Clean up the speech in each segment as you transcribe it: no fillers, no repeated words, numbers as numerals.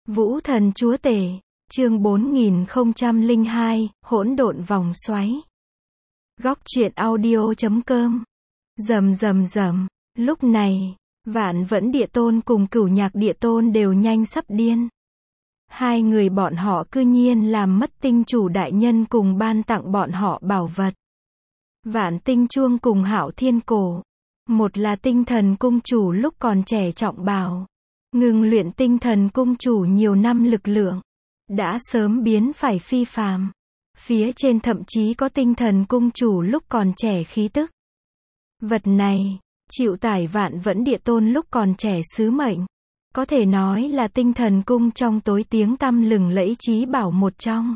Vũ thần chúa tể, chương 4002, hỗn độn vòng xoáy. Góc truyện audio.com. Rầm rầm rầm, lúc này, Vạn Vẫn Địa Tôn cùng Cửu Nhạc Địa Tôn đều nhanh sắp điên. Hai người bọn họ cư nhiên làm mất tinh chủ đại nhân cùng ban tặng bọn họ bảo vật. Vạn tinh chuông cùng Hạo Thiên cổ. Một là tinh thần cung chủ lúc còn trẻ trọng bào. Ngừng luyện tinh thần cung chủ nhiều năm lực lượng. Đã sớm biến phải phi phàm. Phía trên thậm chí có tinh thần cung chủ lúc còn trẻ khí tức. Vật này, chịu tải Vạn Vẫn Địa Tôn lúc còn trẻ sứ mệnh. Có thể nói là tinh thần cung trong tối tiếng tăm lừng lẫy chí bảo một trong.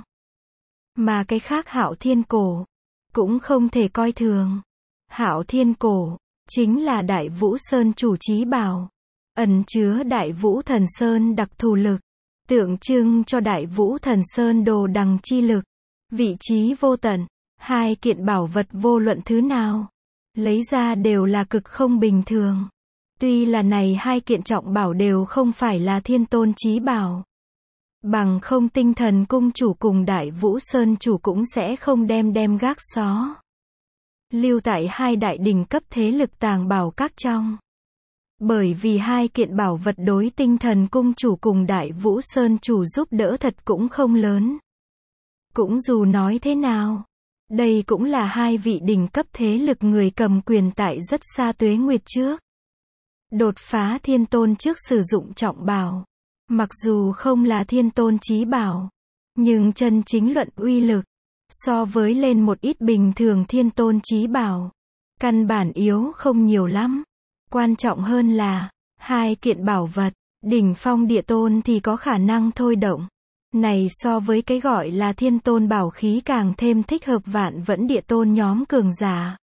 Mà cái khác Hạo Thiên cổ, cũng không thể coi thường. Hạo Thiên cổ, chính là Đại Vũ Sơn chủ chí bảo. Ẩn chứa Đại Vũ Thần Sơn đặc thù lực. Tượng trưng cho Đại Vũ Thần Sơn đồ đằng chi lực. Vị trí vô tận. Hai kiện bảo vật vô luận thứ nào lấy ra đều là cực không bình thường. Tuy là này hai kiện trọng bảo đều không phải là thiên tôn chí bảo. Bằng không tinh thần cung chủ cùng Đại Vũ Sơn chủ cũng sẽ không đem gác xó. Lưu tại hai đại đỉnh cấp thế lực tàng bảo các trong. Bởi vì hai kiện bảo vật đối tinh thần cung chủ cùng Đại Vũ Sơn chủ giúp đỡ thật cũng không lớn. Cũng dù nói thế nào, đây cũng là hai vị đỉnh cấp thế lực người cầm quyền tại rất xa tuế nguyệt trước. Đột phá thiên tôn trước sử dụng trọng bảo. Mặc dù không là thiên tôn chí bảo, nhưng chân chính luận uy lực, so với lên một ít bình thường thiên tôn chí bảo, căn bản yếu không nhiều lắm. Quan trọng hơn là, hai kiện bảo vật, đỉnh phong địa tôn thì có khả năng thôi động. Này so với cái gọi là thiên tôn bảo khí càng thêm thích hợp Vạn Vẫn Địa Tôn nhóm cường giả.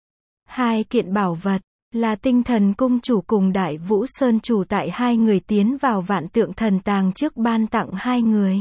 Hai kiện bảo vật, là tinh thần cung chủ cùng Đại Vũ Sơn chủ tại hai người tiến vào Vạn Tượng Thần Tàng trước ban tặng hai người.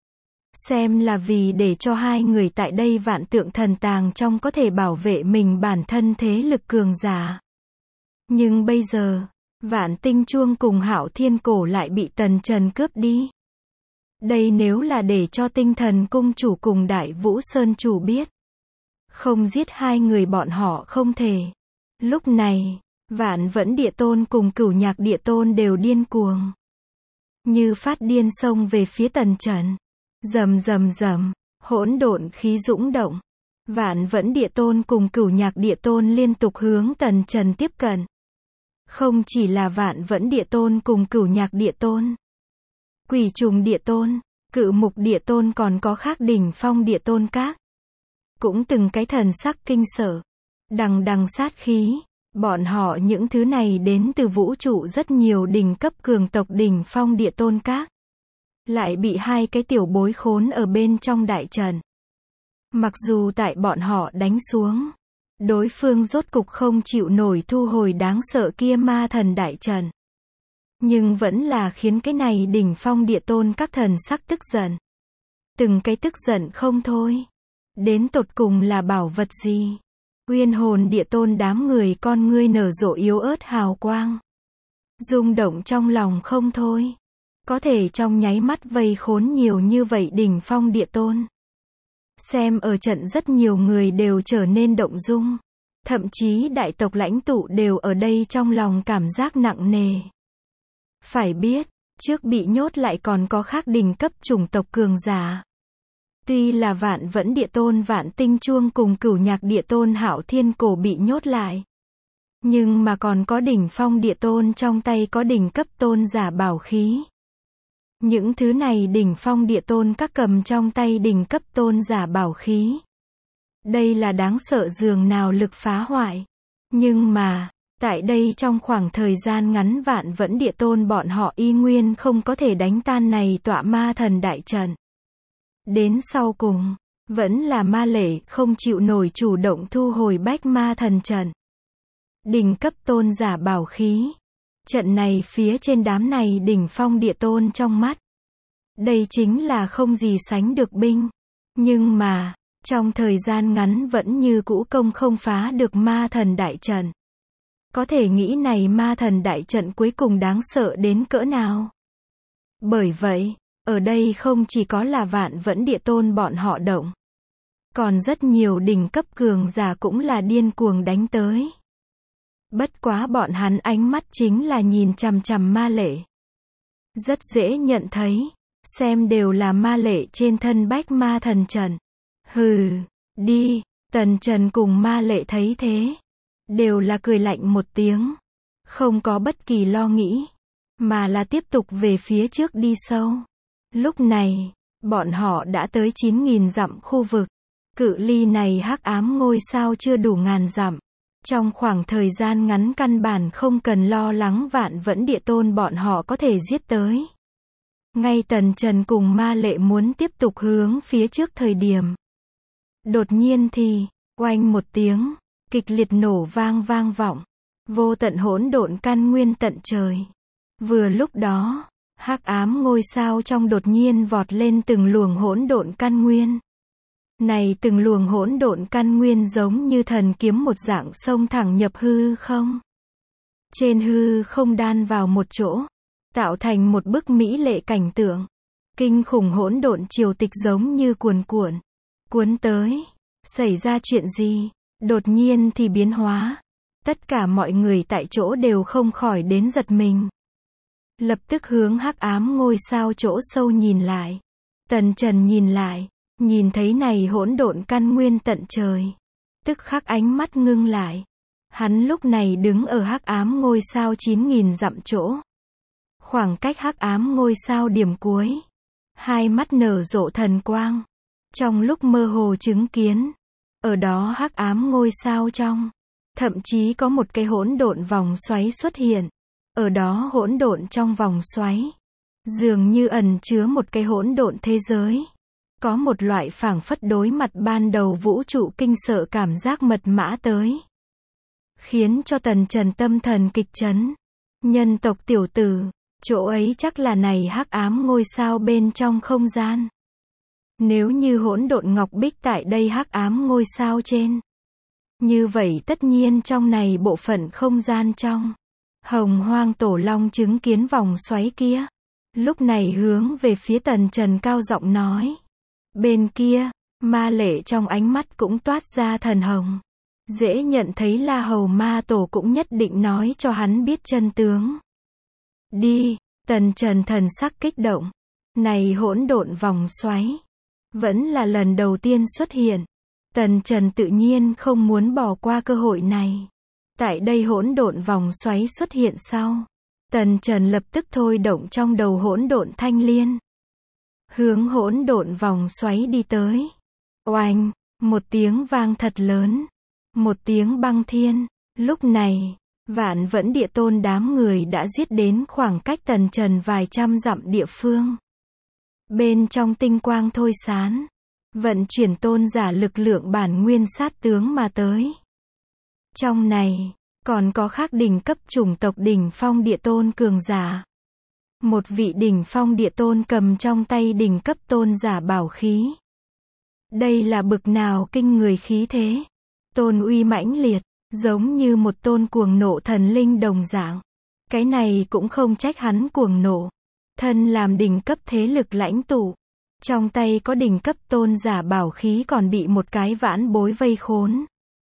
Xem là vì để cho hai người tại đây Vạn Tượng Thần Tàng trong có thể bảo vệ mình bản thân thế lực cường giả. Nhưng bây giờ, Vạn Tinh Chuông cùng Hạo Thiên cổ lại bị Tần Trần cướp đi. Đây nếu là để cho tinh thần cung chủ cùng Đại Vũ Sơn chủ biết, không giết hai người bọn họ không thể. Lúc này, Vạn Vẫn Địa Tôn cùng Cửu Nhạc Địa Tôn đều điên cuồng. Như phát điên xông về phía Tần Trần. Rầm rầm rầm, hỗn độn khí dũng động. Vạn Vẫn Địa Tôn cùng Cửu Nhạc Địa Tôn liên tục hướng Tần Trần tiếp cận. Không chỉ là Vạn Vẫn Địa Tôn cùng Cửu Nhạc Địa Tôn, Quỷ Trùng Địa Tôn, Cự Mục Địa Tôn còn có khác đỉnh phong địa tôn các. Cũng từng cái thần sắc kinh sợ. Đằng đằng sát khí. Bọn họ những thứ này đến từ vũ trụ rất nhiều đỉnh cấp cường tộc đỉnh phong địa tôn các. Lại bị hai cái tiểu bối khốn ở bên trong đại trận. Mặc dù tại bọn họ đánh xuống, đối phương rốt cục không chịu nổi thu hồi đáng sợ kia ma thần đại trận. Nhưng vẫn là khiến cái này đỉnh phong địa tôn các thần sắc tức giận. Từng cái tức giận không thôi. Đến tột cùng là bảo vật gì? Uyên Hồn Địa Tôn đám người con ngươi nở rộ yếu ớt hào quang. Rung động trong lòng không thôi. Có thể trong nháy mắt vây khốn nhiều như vậy đỉnh phong địa tôn. Xem ở trận rất nhiều người đều trở nên động dung. Thậm chí đại tộc lãnh tụ đều ở đây trong lòng cảm giác nặng nề. Phải biết, trước bị nhốt lại còn có khác đỉnh cấp chủng tộc cường giả. Tuy là Vạn Vẫn Địa Tôn Vạn Tinh Chuông cùng Cửu Nhạc Địa Tôn Hạo Thiên cổ bị nhốt lại. Nhưng mà còn có đỉnh phong địa tôn trong tay có đỉnh cấp tôn giả bảo khí. Những thứ này đỉnh phong địa tôn các cầm trong tay đỉnh cấp tôn giả bảo khí. Đây là đáng sợ dường nào lực phá hoại. Nhưng mà, tại đây trong khoảng thời gian ngắn Vạn Vẫn Địa Tôn bọn họ y nguyên không có thể đánh tan này tọa ma thần đại trận. Đến sau cùng, vẫn là Ma Lệ không chịu nổi chủ động thu hồi bách ma thần trận. Đỉnh cấp tôn giả bảo khí. Trận này phía trên đám này đỉnh phong địa tôn trong mắt. Đây chính là không gì sánh được binh. Nhưng mà, trong thời gian ngắn vẫn như cũ công không phá được ma thần đại trận. Có thể nghĩ này ma thần đại trận cuối cùng đáng sợ đến cỡ nào. Bởi vậy, Ở đây không chỉ có là Vạn Vẫn Địa Tôn bọn họ động, còn rất nhiều đỉnh cấp cường giả cũng là điên cuồng đánh tới. Bất quá bọn hắn ánh mắt chính là nhìn chằm chằm ma lệ. Rất dễ nhận thấy, xem đều là ma lệ trên thân Bách Ma Thần Trận. Hừ, đi, Tần Trần cùng ma lệ thấy thế, đều là cười lạnh một tiếng, không có bất kỳ lo nghĩ, mà là tiếp tục về phía trước đi sâu. Lúc này, bọn họ đã tới 9.000 dặm khu vực. Cự ly này hắc ám ngôi sao chưa đủ ngàn dặm. Trong khoảng thời gian ngắn căn bản không cần lo lắng Vạn Vẫn Địa Tôn bọn họ có thể giết tới. Ngay Tần Trần cùng ma lệ muốn tiếp tục hướng phía trước thời điểm. Đột nhiên thì, oanh một tiếng, kịch liệt nổ vang vọng. Vô tận hỗn độn căn nguyên tận trời. Vừa lúc đó, hắc ám ngôi sao trong đột nhiên vọt lên từng luồng hỗn độn căn nguyên. Này từng luồng hỗn độn căn nguyên giống như thần kiếm một dạng xông thẳng nhập hư không. Trên hư không đan vào một chỗ, tạo thành một bức mỹ lệ cảnh tượng. Kinh khủng hỗn độn triều tịch giống như cuốn tới. Xảy ra chuyện gì? Đột nhiên thì biến hóa. Tất cả mọi người tại chỗ đều không khỏi đến giật mình. Lập tức hướng hắc ám ngôi sao chỗ sâu nhìn lại. Tần Trần nhìn lại, nhìn thấy này hỗn độn căn nguyên tận trời. Tức khắc ánh mắt ngưng lại. Hắn lúc này đứng ở hắc ám ngôi sao 9.000 dặm chỗ. Khoảng cách hắc ám ngôi sao điểm cuối. Hai mắt nở rộ thần quang. Trong lúc mơ hồ chứng kiến, ở đó hắc ám ngôi sao trong, thậm chí có một cái hỗn độn vòng xoáy xuất hiện. Ở đó hỗn độn trong vòng xoáy, dường như ẩn chứa một cái hỗn độn thế giới. Có một loại phảng phất đối mặt ban đầu vũ trụ kinh sợ cảm giác mật mã tới. Khiến cho Tần Trần tâm thần kịch chấn. Nhân tộc tiểu tử, chỗ ấy chắc là này hắc ám ngôi sao bên trong không gian. Nếu như hỗn độn ngọc bích tại đây hắc ám ngôi sao trên, như vậy tất nhiên trong này bộ phận không gian trong. Hồng Hoang Tổ Long chứng kiến vòng xoáy kia. Lúc này hướng về phía Tần Trần cao giọng nói. Bên kia, ma lệ trong ánh mắt cũng toát ra thần hồng. Dễ nhận thấy La Hầu Ma Tổ cũng nhất định nói cho hắn biết chân tướng. Đi, Tần Trần thần sắc kích động. Này hỗn độn vòng xoáy, vẫn là lần đầu tiên xuất hiện. Tần Trần tự nhiên không muốn bỏ qua cơ hội này. Tại đây hỗn độn vòng xoáy xuất hiện sau, Tần Trần lập tức thôi động trong đầu hỗn độn thanh liên. Hướng hỗn độn vòng xoáy đi tới. Oanh, một tiếng vang thật lớn. Một tiếng băng thiên. Lúc này, Vạn Vẫn Địa Tôn đám người đã giết đến khoảng cách Tần Trần vài trăm dặm địa phương. Bên trong tinh quang thôi sán, vận chuyển tôn giả lực lượng bản nguyên sát tướng mà tới. Trong này, còn có khác đỉnh cấp chủng tộc đỉnh phong địa tôn cường giả. Một vị đỉnh phong địa tôn cầm trong tay đỉnh cấp tôn giả bảo khí. Đây là bực nào kinh người khí thế. Tôn uy mãnh liệt, giống như một tôn cuồng nộ thần linh đồng dạng. Cái này cũng không trách hắn cuồng nộ. Thân làm đỉnh cấp thế lực lãnh tụ. Trong tay có đỉnh cấp tôn giả bảo khí còn bị một cái vãn bối vây khốn.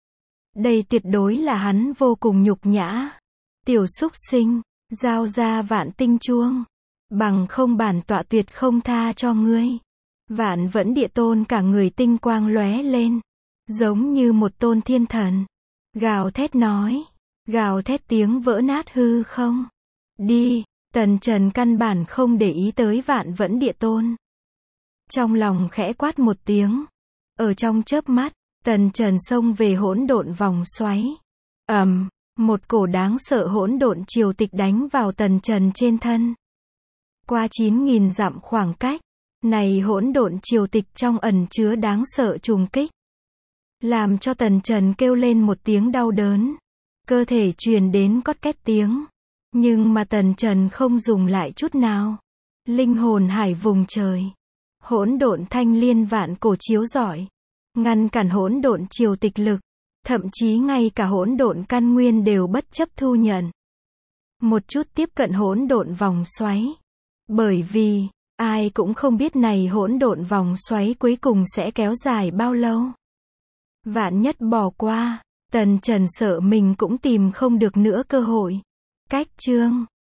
Đây tuyệt đối là hắn vô cùng nhục nhã. Tiểu súc sinh, giao ra vạn tinh chuông. Bằng không bản tọa tuyệt không tha cho ngươi. Vạn Vẫn Địa Tôn cả người tinh quang lóe lên. Giống như một tôn thiên thần. Gào thét nói. Gào thét tiếng vỡ nát hư không. Đi, Tần Trần căn bản không để ý tới Vạn Vẫn Địa Tôn. Trong lòng khẽ quát một tiếng. Ở trong chớp mắt, Tần Trần xông về hỗn độn vòng xoáy. Một cổ đáng sợ hỗn độn triều tịch đánh vào Tần Trần trên thân. Qua 9.000 dặm khoảng cách, này hỗn độn triều tịch trong ẩn chứa đáng sợ trùng kích. Làm cho Tần Trần kêu lên một tiếng đau đớn. Cơ thể truyền đến cót két tiếng. Nhưng mà Tần Trần không dùng lại chút nào. Linh hồn hải vùng trời. Hỗn độn thanh liên vạn cổ chiếu rọi. Ngăn cản hỗn độn triều tịch lực. Thậm chí ngay cả hỗn độn căn nguyên đều bất chấp thu nhận. Một chút tiếp cận hỗn độn vòng xoáy. Bởi vì, Ai cũng không biết này hỗn độn vòng xoáy cuối cùng sẽ kéo dài bao lâu. Vạn nhất bỏ qua, Tần Trần sợ mình cũng tìm không được nữa cơ hội. Cách chương